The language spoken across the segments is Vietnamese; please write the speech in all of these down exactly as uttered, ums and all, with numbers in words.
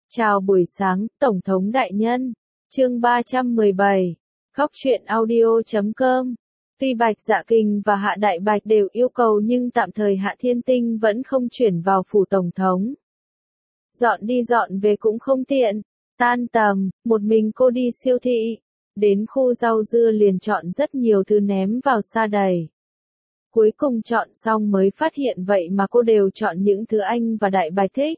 Chào buổi sáng, Tổng thống đại nhân. Chương ba trăm mười bảy. Góc truyện audio chấm com. Tuy Bạch Dạ Kình và Hạ Đại Bạch đều yêu cầu nhưng tạm thời Hạ Thiên Tinh vẫn không chuyển vào phủ Tổng thống. Dọn đi dọn về cũng không tiện. Tan tầm, một mình cô đi siêu thị. Đến khu rau dưa liền chọn rất nhiều thứ ném vào sa đầy. Cuối cùng chọn xong mới phát hiện vậy mà cô đều chọn những thứ anh và Đại Bạch thích.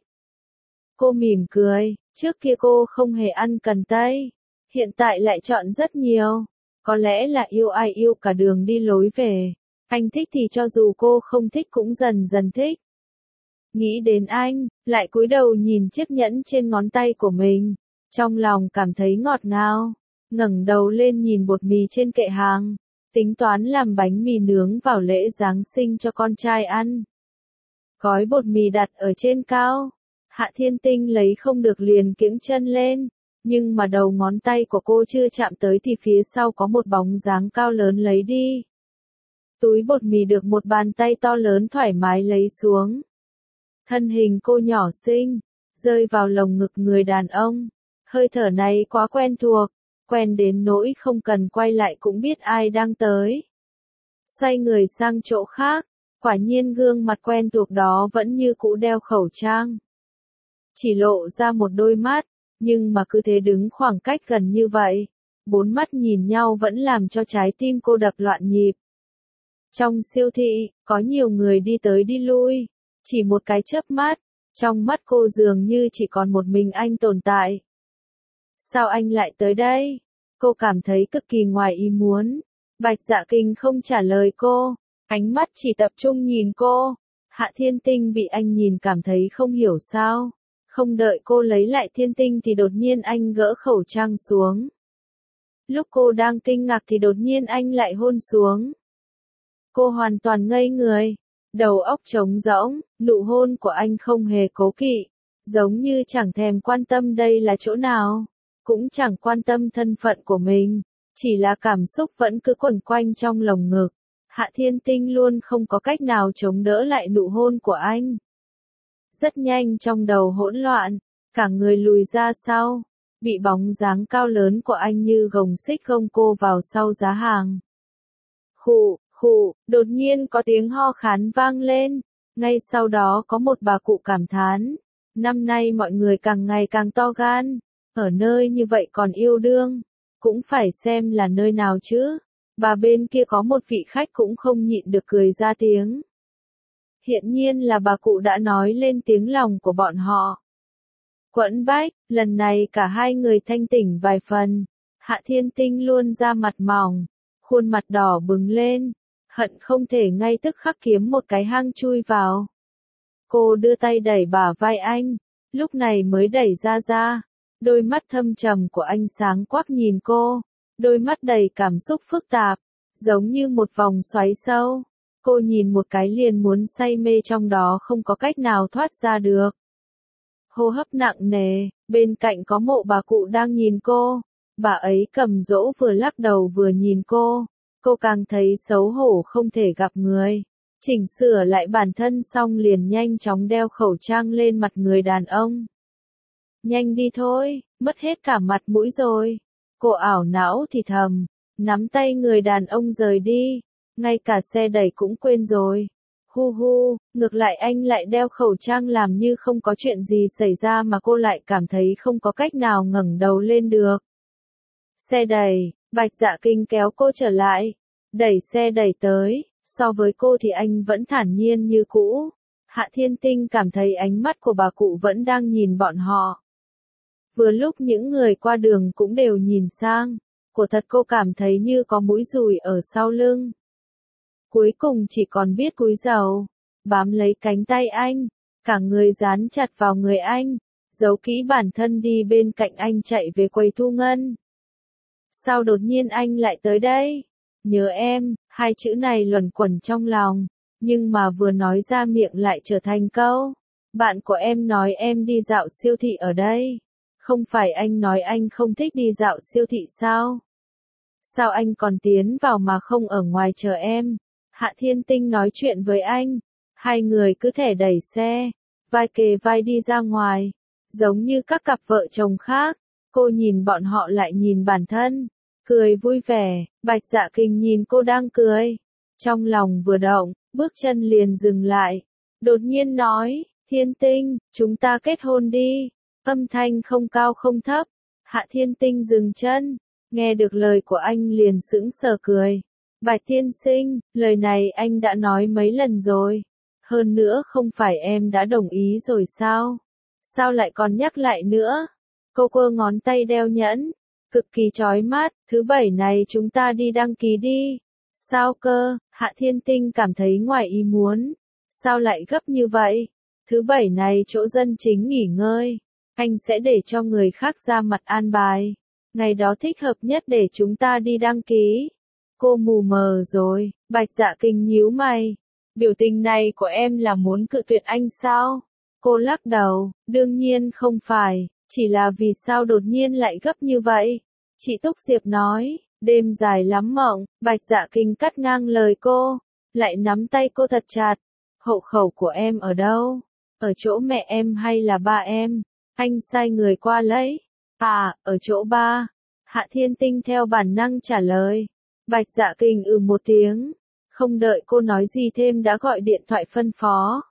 Cô mỉm cười, trước kia cô không hề ăn cần tây, hiện tại lại chọn rất nhiều. Có lẽ là yêu ai yêu cả đường đi lối về. Anh thích thì cho dù cô không thích cũng dần dần thích. Nghĩ đến anh, lại cúi đầu nhìn chiếc nhẫn trên ngón tay của mình. Trong lòng cảm thấy ngọt ngào, ngẩng đầu lên nhìn bột mì trên kệ hàng. Tính toán làm bánh mì nướng vào lễ Giáng sinh cho con trai ăn. Gói bột mì đặt ở trên cao. Hạ Thiên Tinh lấy không được liền kiễng chân lên, nhưng mà đầu ngón tay của cô chưa chạm tới thì phía sau có một bóng dáng cao lớn lấy đi. Túi bột mì được một bàn tay to lớn thoải mái lấy xuống. Thân hình cô nhỏ xinh, rơi vào lồng ngực người đàn ông. Hơi thở này quá quen thuộc, quen đến nỗi không cần quay lại cũng biết ai đang tới. Xoay người sang chỗ khác, quả nhiên gương mặt quen thuộc đó vẫn như cũ đeo khẩu trang. Chỉ lộ ra một đôi mắt, nhưng mà cứ thế đứng khoảng cách gần như vậy, bốn mắt nhìn nhau vẫn làm cho trái tim cô đập loạn nhịp. Trong siêu thị, có nhiều người đi tới đi lui, chỉ một cái chớp mắt, trong mắt cô dường như chỉ còn một mình anh tồn tại. Sao anh lại tới đây? Cô cảm thấy cực kỳ ngoài ý muốn. Bạch Dạ Kình không trả lời cô, ánh mắt chỉ tập trung nhìn cô. Hạ Thiên Tinh bị anh nhìn cảm thấy không hiểu sao. Không đợi cô lấy lại thiên tinh thì đột nhiên anh gỡ khẩu trang xuống. Lúc cô đang kinh ngạc thì đột nhiên anh lại hôn xuống. Cô hoàn toàn ngây người, đầu óc trống rỗng, nụ hôn của anh không hề cố kỵ, giống như chẳng thèm quan tâm đây là chỗ nào, cũng chẳng quan tâm thân phận của mình, chỉ là cảm xúc vẫn cứ quẩn quanh trong lồng ngực. Hạ Thiên Tinh luôn không có cách nào chống đỡ lại nụ hôn của anh. Rất nhanh trong đầu hỗn loạn, cả người lùi ra sau, bị bóng dáng cao lớn của anh như gồng xích gông cô vào sau giá hàng. Khụ, khụ, đột nhiên có tiếng ho khan vang lên, ngay sau đó có một bà cụ cảm thán, năm nay mọi người càng ngày càng to gan, ở nơi như vậy còn yêu đương, cũng phải xem là nơi nào chứ. Bà bên kia có một vị khách cũng không nhịn được cười ra tiếng. Hiện nhiên là bà cụ đã nói lên tiếng lòng của bọn họ. Quẫn Bách, lần này cả hai người thanh tỉnh vài phần. Hạ Thiên Tinh luôn ra mặt mỏng, khuôn mặt đỏ bừng lên, hận không thể ngay tức khắc kiếm một cái hang chui vào. Cô đưa tay đẩy bả vai anh, lúc này mới đẩy ra ra. Đôi mắt thâm trầm của anh sáng quắc nhìn cô, đôi mắt đầy cảm xúc phức tạp, giống như một vòng xoáy sâu. Cô nhìn một cái liền muốn say mê trong đó không có cách nào thoát ra được. Hô hấp nặng nề, bên cạnh có mộ bà cụ đang nhìn cô. Bà ấy cầm dỗ vừa lắc đầu vừa nhìn cô. Cô càng thấy xấu hổ không thể gặp người. Chỉnh sửa lại bản thân xong liền nhanh chóng đeo khẩu trang lên mặt người đàn ông. Nhanh đi thôi, mất hết cả mặt mũi rồi. Cô ảo não thì thầm, nắm tay người đàn ông rời đi. Ngay cả xe đẩy cũng quên rồi. Hu hu, ngược lại anh lại đeo khẩu trang làm như không có chuyện gì xảy ra mà cô lại cảm thấy không có cách nào ngẩng đầu lên được. Xe đẩy, Bạch Dạ Kình kéo cô trở lại, đẩy xe đẩy tới, so với cô thì anh vẫn thản nhiên như cũ. Hạ Thiên Tinh cảm thấy ánh mắt của bà cụ vẫn đang nhìn bọn họ. Vừa lúc những người qua đường cũng đều nhìn sang, của thật cô cảm thấy như có mũi dùi ở sau lưng. Cuối cùng chỉ còn biết cúi đầu, bám lấy cánh tay anh, cả người dán chặt vào người anh, giấu kỹ bản thân đi bên cạnh anh chạy về quầy thu ngân. Sao đột nhiên anh lại tới đây? Nhớ em, hai chữ này luẩn quẩn trong lòng, nhưng mà vừa nói ra miệng lại trở thành câu. Bạn của em nói em đi dạo siêu thị ở đây. Không phải anh nói anh không thích đi dạo siêu thị sao? Sao anh còn tiến vào mà không ở ngoài chờ em? Hạ Thiên Tinh nói chuyện với anh, hai người cứ thể đẩy xe, vai kề vai đi ra ngoài, giống như các cặp vợ chồng khác. Cô nhìn bọn họ lại nhìn bản thân, cười vui vẻ. Bạch Dạ Kình nhìn cô đang cười, trong lòng vừa động, bước chân liền dừng lại. Đột nhiên nói, Thiên Tinh, chúng ta kết hôn đi. Âm thanh không cao không thấp. Hạ Thiên Tinh dừng chân, nghe được lời của anh liền sững sờ cười. Bạch tiên sinh, lời này anh đã nói mấy lần rồi. Hơn nữa không phải em đã đồng ý rồi sao? Sao lại còn nhắc lại nữa? Cô quơ ngón tay đeo nhẫn, cực kỳ chói mắt. Thứ bảy này chúng ta đi đăng ký đi. Sao cơ? Hạ Thiên Tinh cảm thấy ngoài ý muốn. Sao lại gấp như vậy? Thứ bảy này chỗ dân chính nghỉ ngơi. Anh sẽ để cho người khác ra mặt an bài. Ngày đó thích hợp nhất để chúng ta đi đăng ký. Cô mù mờ rồi. Bạch Dạ Kình nhíu mày. Biểu tình này của em là muốn cự tuyệt anh sao? Cô lắc đầu. Đương nhiên không phải. Chỉ là vì sao đột nhiên lại gấp như vậy? Chị Túc Diệp nói. Đêm dài lắm mộng. Bạch Dạ Kình cắt ngang lời cô. Lại nắm tay cô thật chặt. Hộ khẩu của em ở đâu? Ở chỗ mẹ em hay là ba em? Anh sai người qua lấy. À, ở chỗ ba. Hạ Thiên Tinh theo bản năng trả lời. Bạch Dạ Kình ừ một tiếng. Không đợi cô nói gì thêm đã gọi điện thoại phân phó.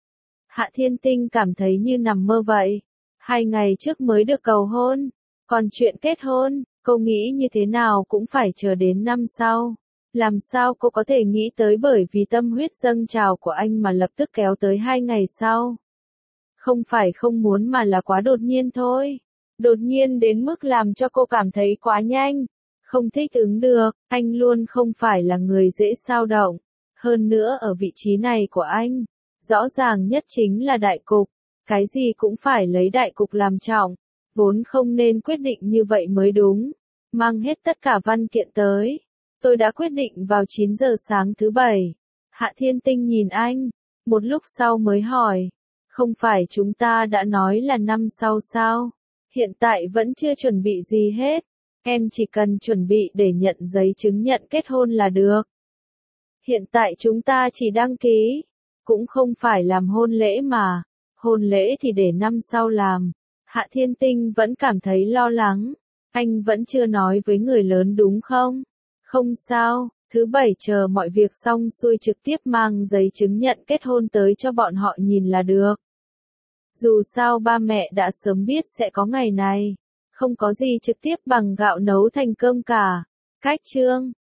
Hạ Thiên Tinh cảm thấy như nằm mơ vậy. Hai ngày trước mới được cầu hôn. Còn chuyện kết hôn, cô nghĩ như thế nào cũng phải chờ đến năm sau. Làm sao cô có thể nghĩ tới bởi vì tâm huyết dâng trào của anh mà lập tức kéo tới hai ngày sau. Không phải không muốn mà là quá đột nhiên thôi. Đột nhiên đến mức làm cho cô cảm thấy quá nhanh. Không thích ứng được, anh luôn không phải là người dễ xao động. Hơn nữa ở vị trí này của anh, rõ ràng nhất chính là đại cục. Cái gì cũng phải lấy đại cục làm trọng. Vốn không nên quyết định như vậy mới đúng. Mang hết tất cả văn kiện tới. Tôi đã quyết định vào chín giờ sáng thứ bảy. Hạ Thiên Tinh nhìn anh. Một lúc sau mới hỏi. Không phải chúng ta đã nói là năm sau sao? Hiện tại vẫn chưa chuẩn bị gì hết. Em chỉ cần chuẩn bị để nhận giấy chứng nhận kết hôn là được. Hiện tại chúng ta chỉ đăng ký. Cũng không phải làm hôn lễ mà. Hôn lễ thì để năm sau làm. Hạ Thiên Tinh vẫn cảm thấy lo lắng. Anh vẫn chưa nói với người lớn đúng không? Không sao, thứ bảy chờ mọi việc xong xuôi trực tiếp mang giấy chứng nhận kết hôn tới cho bọn họ nhìn là được. Dù sao ba mẹ đã sớm biết sẽ có ngày này. Không có gì trực tiếp bằng gạo nấu thành cơm cả. Cách chương